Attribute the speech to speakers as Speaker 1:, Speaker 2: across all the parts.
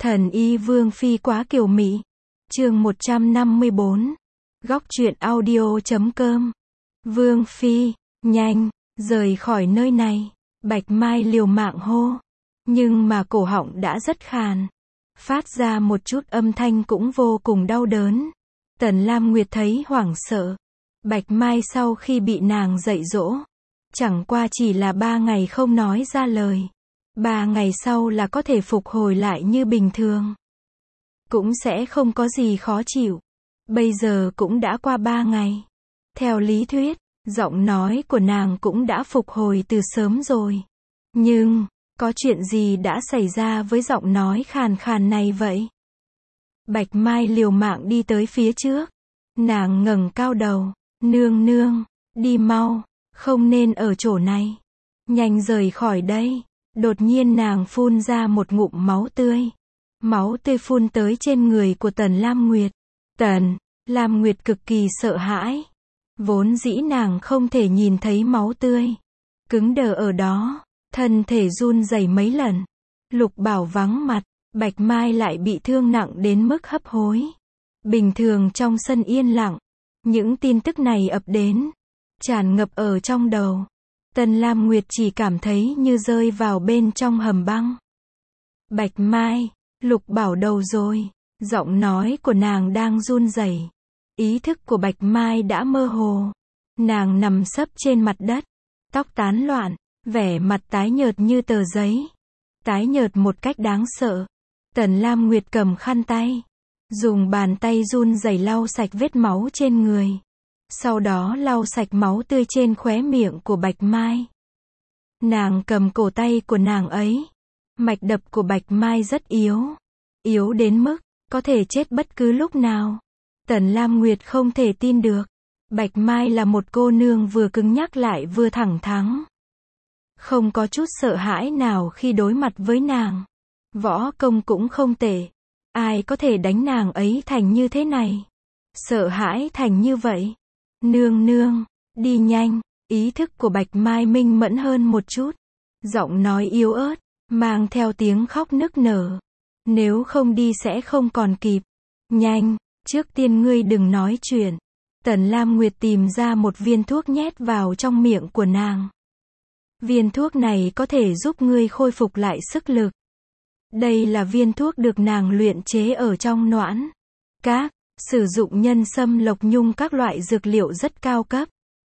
Speaker 1: Thần y Vương Phi quá kiều mị. Chương 154. Góc truyện audio.com. Vương Phi, nhanh, rời khỏi nơi này. Bạch Mai liều mạng hô. Nhưng mà cổ họng đã rất khàn. Phát ra một chút âm thanh cũng vô cùng đau đớn. Tần Lam Nguyệt thấy hoảng sợ. Bạch Mai sau khi bị nàng dạy dỗ, chẳng qua chỉ là 3 ngày không nói ra lời. 3 ngày sau là có thể phục hồi lại như bình thường. Cũng sẽ không có gì khó chịu. Bây giờ cũng đã qua 3 ngày. Theo lý thuyết, giọng nói của nàng cũng đã phục hồi từ sớm rồi. Nhưng, có chuyện gì đã xảy ra với giọng nói khàn khàn này vậy? Bạch Mai liều mạng đi tới phía trước. Nàng ngẩng cao đầu. Nương nương, đi mau, không nên ở chỗ này. Nhanh rời khỏi đây. Đột nhiên nàng phun ra một ngụm máu tươi. Máu tươi phun tới trên người của Tần Lam Nguyệt. Tần Lam Nguyệt cực kỳ sợ hãi. Vốn dĩ nàng không thể nhìn thấy máu tươi. Cứng đờ ở đó, thân thể run rẩy mấy lần. Lục Bảo vắng mặt, Bạch Mai lại bị thương nặng đến mức hấp hối. Bình thường trong sân yên lặng, những tin tức này ập đến, tràn ngập ở trong đầu. Tần Lam Nguyệt chỉ cảm thấy như rơi vào bên trong hầm băng. Bạch Mai, Lục Bảo đầu rồi. Giọng nói của nàng đang run rẩy. Ý thức của Bạch Mai đã mơ hồ. Nàng nằm sấp trên mặt đất, tóc tán loạn, vẻ mặt tái nhợt như tờ giấy. Tái nhợt một cách đáng sợ. Tần Lam Nguyệt cầm khăn tay, dùng bàn tay run rẩy lau sạch vết máu trên người. Sau đó lau sạch máu tươi trên khóe miệng của Bạch Mai. Nàng cầm cổ tay của nàng ấy. Mạch đập của Bạch Mai rất yếu. Yếu đến mức, có thể chết bất cứ lúc nào. Tần Lam Nguyệt không thể tin được. Bạch Mai là một cô nương vừa cứng nhắc lại vừa thẳng thắn. Không có chút sợ hãi nào khi đối mặt với nàng. Võ công cũng không tệ. Ai có thể đánh nàng ấy thành như thế này? Sợ hãi thành như vậy. Nương nương, đi nhanh. Ý thức của Bạch Mai minh mẫn hơn một chút. Giọng nói yếu ớt, mang theo tiếng khóc nức nở. Nếu không đi sẽ không còn kịp. Nhanh, trước tiên ngươi đừng nói chuyện. Tần Lam Nguyệt tìm ra một viên thuốc nhét vào trong miệng của nàng. Viên thuốc này có thể giúp ngươi khôi phục lại sức lực. Đây là viên thuốc được nàng luyện chế ở trong noãn các, sử dụng nhân sâm lộc nhung các loại dược liệu rất cao cấp.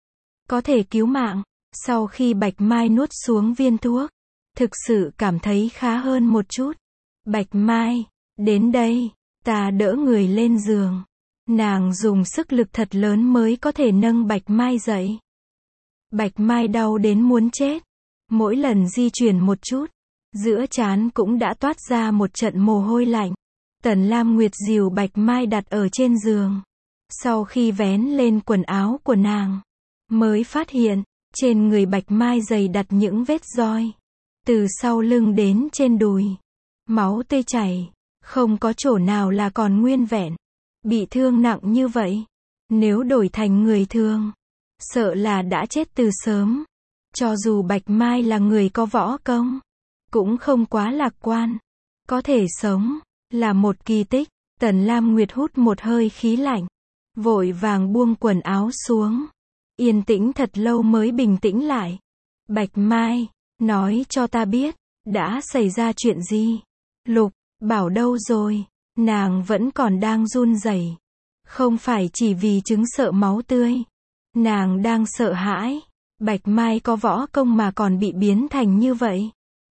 Speaker 1: Có thể cứu mạng. Sau khi Bạch Mai nuốt xuống viên thuốc, thực sự cảm thấy khá hơn một chút. Bạch Mai, đến đây, ta đỡ người lên giường. Nàng dùng sức lực thật lớn mới có thể nâng Bạch Mai dậy. Bạch Mai đau đến muốn chết. Mỗi lần di chuyển một chút, giữa trán cũng đã toát ra một trận mồ hôi lạnh. Tần Lam Nguyệt dìu Bạch Mai đặt ở trên giường. Sau khi vén lên quần áo của nàng, mới phát hiện, trên người Bạch Mai dày đặt những vết roi. Từ sau lưng đến trên đùi. Máu tươi chảy. Không có chỗ nào là còn nguyên vẹn. Bị thương nặng như vậy. Nếu đổi thành người thường, sợ là đã chết từ sớm. Cho dù Bạch Mai là người có võ công, cũng không quá lạc quan. Có thể sống, là một kỳ tích. Tần Lam Nguyệt hút một hơi khí lạnh. Vội vàng buông quần áo xuống. Yên tĩnh thật lâu mới bình tĩnh lại. Bạch Mai, nói cho ta biết, đã xảy ra chuyện gì? Lục Bảo đâu rồi? Nàng vẫn còn đang run rẩy. Không phải chỉ vì chứng sợ máu tươi. Nàng đang sợ hãi. Bạch Mai có võ công mà còn bị biến thành như vậy.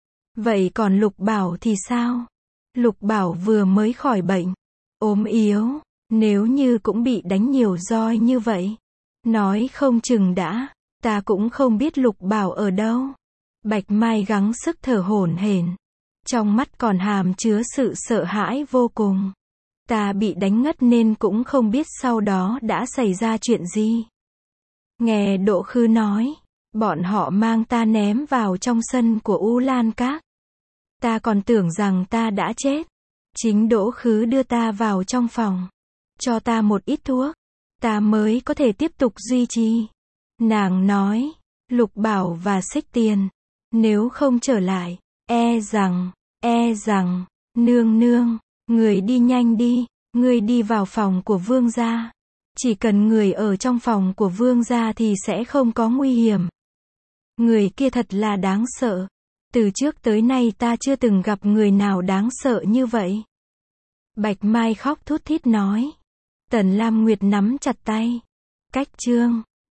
Speaker 1: Vậy còn Lục Bảo thì sao? Lục Bảo vừa mới khỏi bệnh. Ốm yếu. Nếu như cũng bị đánh nhiều roi như vậy. Nói không chừng đã. Ta cũng không biết Lục Bảo ở đâu. Bạch Mai gắng sức thở hổn hển. Trong mắt còn hàm chứa sự sợ hãi vô cùng. Ta bị đánh ngất nên cũng không biết sau đó đã xảy ra chuyện gì. Nghe Đỗ Khư nói, bọn họ mang ta ném vào trong sân của U Lan Các. Ta còn tưởng rằng ta đã chết. Chính Đỗ Khứ đưa ta vào trong phòng, cho ta một ít thuốc, ta mới có thể tiếp tục duy trì. Nàng nói, Lục Bảo và Xích Tiền, nếu không trở lại, e rằng, Nương nương, người đi nhanh đi, người đi vào phòng của vương gia. Chỉ cần người ở trong phòng của vương gia thì sẽ không có nguy hiểm. Người kia thật là đáng sợ. Từ trước tới nay ta chưa từng gặp người nào đáng sợ như vậy. Bạch Mai khóc thút thít nói. Tần Lam Nguyệt nắm chặt tay. Cách chương